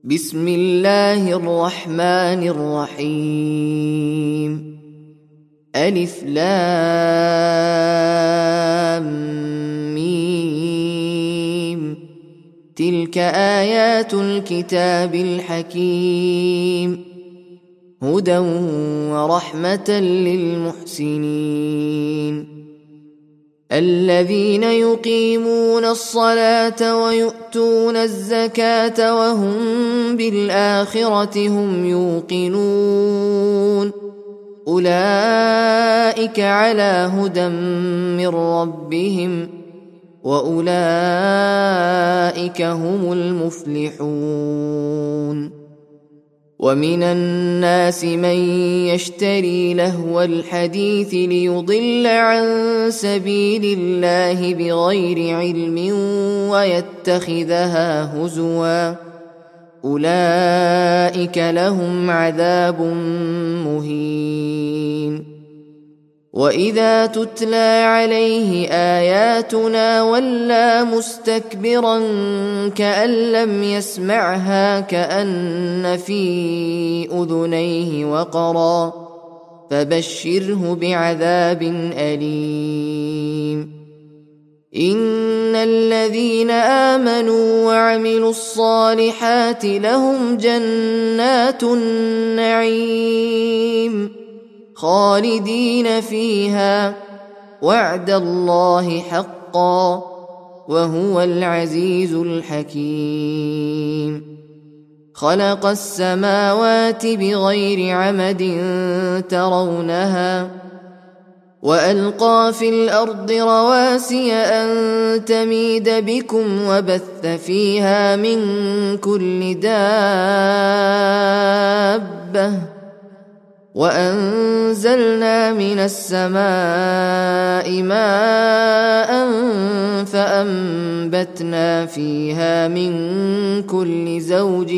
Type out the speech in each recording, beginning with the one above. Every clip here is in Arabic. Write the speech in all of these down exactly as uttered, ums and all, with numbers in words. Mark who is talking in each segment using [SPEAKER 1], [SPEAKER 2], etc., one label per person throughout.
[SPEAKER 1] بسم الله الرحمن الرحيم. ألف لام ميم. تلك آيات الكتاب الحكيم، هدى ورحمة للمحسنين الذين يقيمون الصلاة ويؤتون الزكاة وهم بالآخرة هم يوقنون. أولئك على هدى من ربهم وأولئك هم المفلحون. ومن الناس من يشتري لهو الحديث ليضل عن سبيل الله بغير علم ويتخذها هزوا، أولئك لهم عذاب مهين. وإذا تتلى عليه آياتنا ولى مستكبرا كأن لم يسمعها كأن في أذنيه وقرا، فبشره بعذاب أليم. إن الذين آمنوا وعملوا الصالحات لهم جنات النعيم خالدين فيها، وعد الله حقا وهو العزيز الحكيم. خلق السماوات بغير عمد ترونها وألقى في الأرض رواسي أن تميد بكم وبث فيها من كل دابة، وأنزلنا من السماء ماء فأنبتنا فيها من كل زوج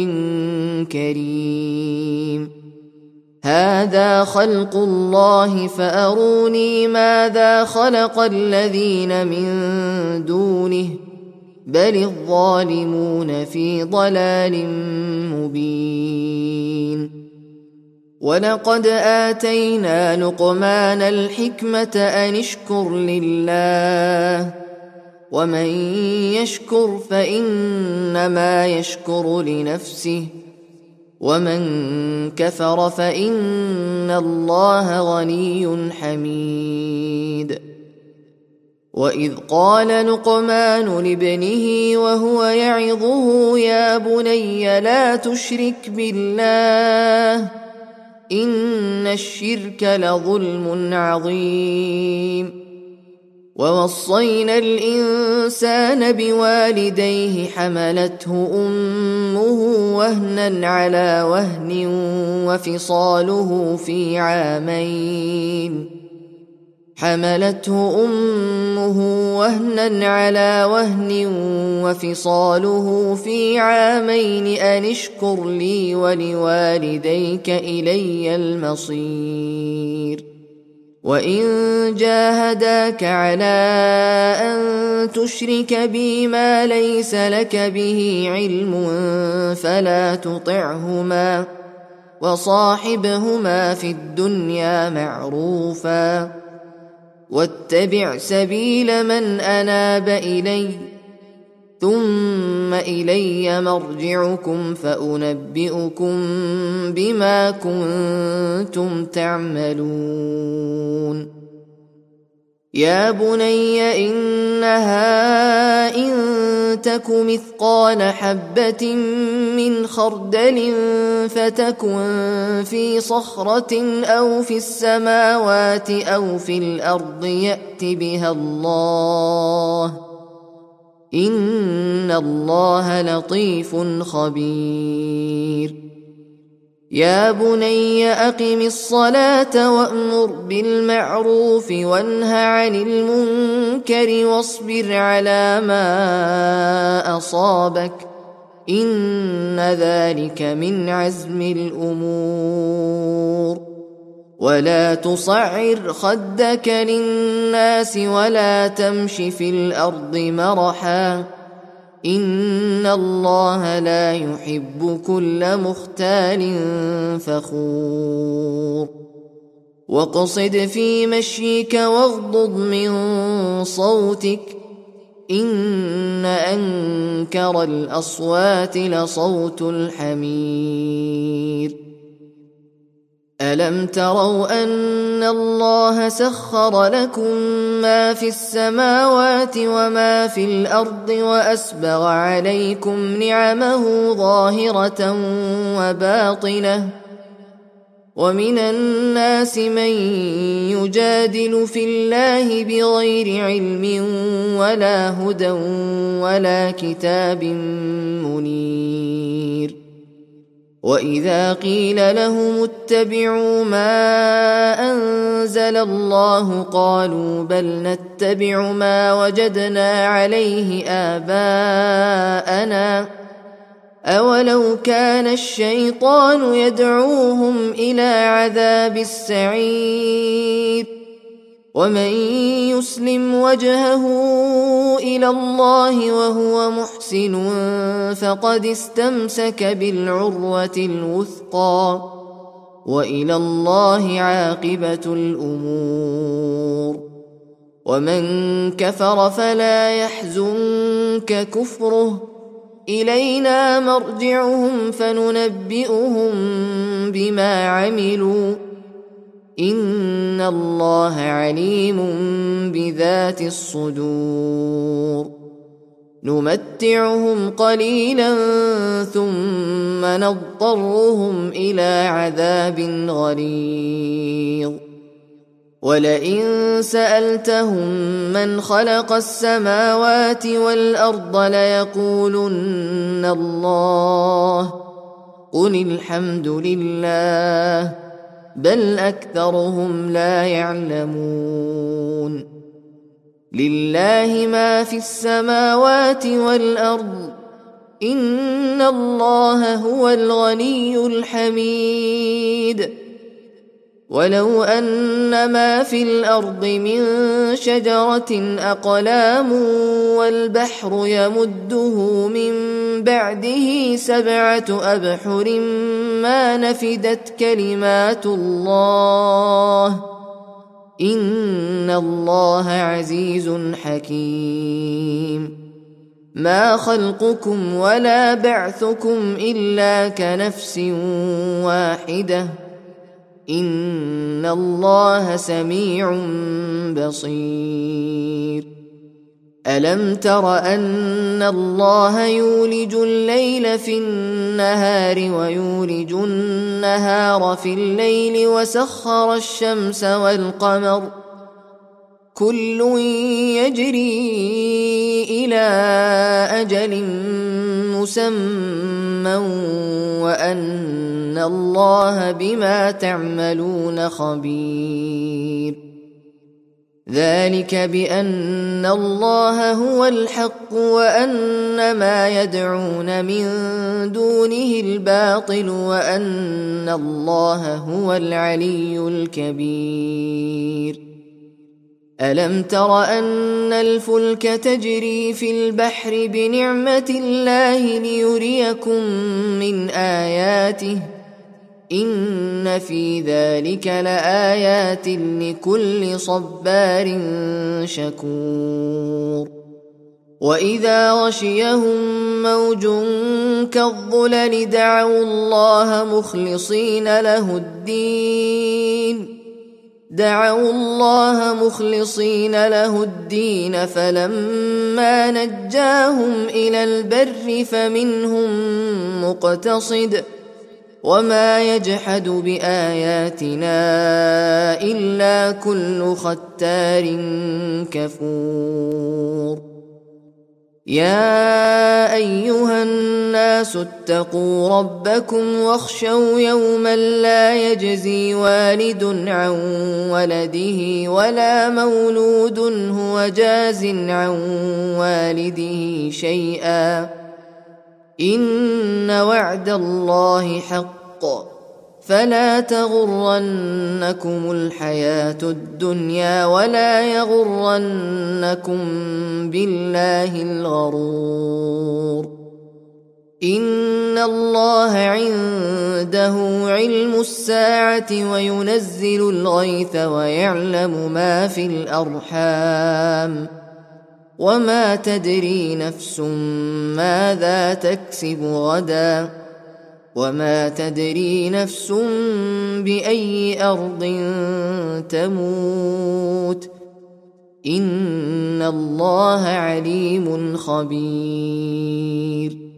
[SPEAKER 1] كريم. هذا خلق الله فأروني ماذا خلق الذين من دونه، بل الظالمون في ضلال مبين. ولقد آتينا لقمان الحكمة أن اشكر لله، ومن يشكر فإنما يشكر لنفسه، ومن كفر فإن الله غني حميد. وإذ قال لقمان لابنه وهو يعظه يا بني لا تشرك بالله إن الشرك لظلم عظيم. ووصينا الإنسان بوالديه حملته أمه وهنا على وهن وفصاله في عامين حملته أمه وهنا على وهن وفصاله في عامين أن اشكر لي ولوالديك إلي المصير. وإن جاهداك على أن تشرك بي ما ليس لك به علم فلا تطعهما، وصاحبهما في الدنيا معروفا، واتبع سبيل من أناب إلي، ثم إلي مرجعكم فأنبئكم بما كنتم تعملون. يا بني إنها إن تك مثقال حبة من خردل فتكن في صخرة أو في السماوات أو في الأرض يأت بها الله، إن الله لطيف خبير. يا بني أقم الصلاة وأمر بالمعروف وانه عن المنكر واصبر على ما أصابك، إن ذلك من عزم الأمور. ولا تصعر خدك للناس ولا تمش في الأرض مرحا، إن الله لا يحب كل مختال فخور واقصد في مشيك واغضض من صوتك إن أنكر الأصوات لصوت الحمير ألم تروا أن الله سخر لكم ما في السماوات وما في الأرض وأسبغ عليكم نعمه ظاهرة وباطنة ومن الناس من يجادل في الله بغير علم ولا هدى ولا كتاب منير وإذا قيل لهم اتبعوا ما أنزل الله قالوا بل نتبع ما وجدنا عليه آباءنا أولو كان الشيطان يدعوهم إلى عذاب السعير ومن يسلم وجهه إلى الله وهو محسن فقد استمسك بالعروة الوثقى وإلى الله عاقبة الأمور ومن كفر فلا يحزنك كفره إلينا مرجعهم فننبئهم بما عملوا إن الله عليم بذات الصدور نمتعهم قليلا ثم نضطرهم إلى عذاب غليظ ولئن سألتهم من خلق السماوات والأرض ليقولن الله قل الحمد لله بل أكثرهم لا يعلمون لله ما في السماوات والأرض إن الله هو الغني الحميد ولو أن ما في الأرض من شجرة أقلام والبحر يمده من بعده سبعة أبحر ما نفدت كلمات الله إن الله عزيز حكيم ما خلقكم ولا بعثكم إلا كنفس واحدة إن الله سميع بصير ألم تر أن الله يولج الليل في النهار ويولج النهار في الليل وسخر الشمس والقمر كل يجري إلى أجل مسمى وأن الله بما تعملون خبير ذلك بأن الله هو الحق وأن ما يدعون من دونه الباطل وأن الله هو العلي الكبير ألم تر أن الفلك تجري في البحر بنعمة الله ليريكم من آياته إن في ذلك لآيات لكل صبار شكور وإذا غشيهم موج كالظلل دعوا الله مخلصين له الدين دعوا الله مخلصين له الدين فلما نجاهم إلى البر فمنهم مقتصد وما يجحد بآياتنا إلا كل ختار كفور يا أيها الناس اتقوا ربكم واخشوا يوما لا يجزي والد عن ولده ولا مولود هو جاز عن والده شيئا إن وعد الله حق فلا تغرنكم الحياة الدنيا ولا يغرنكم بالله الغرور. إن الله عنده علم الساعة وينزل الغيث ويعلم ما في الأرحام وما تدري نفس ماذا تكسب غدا وما تدري نفس بأي أرض تموت إن الله عليم خبير.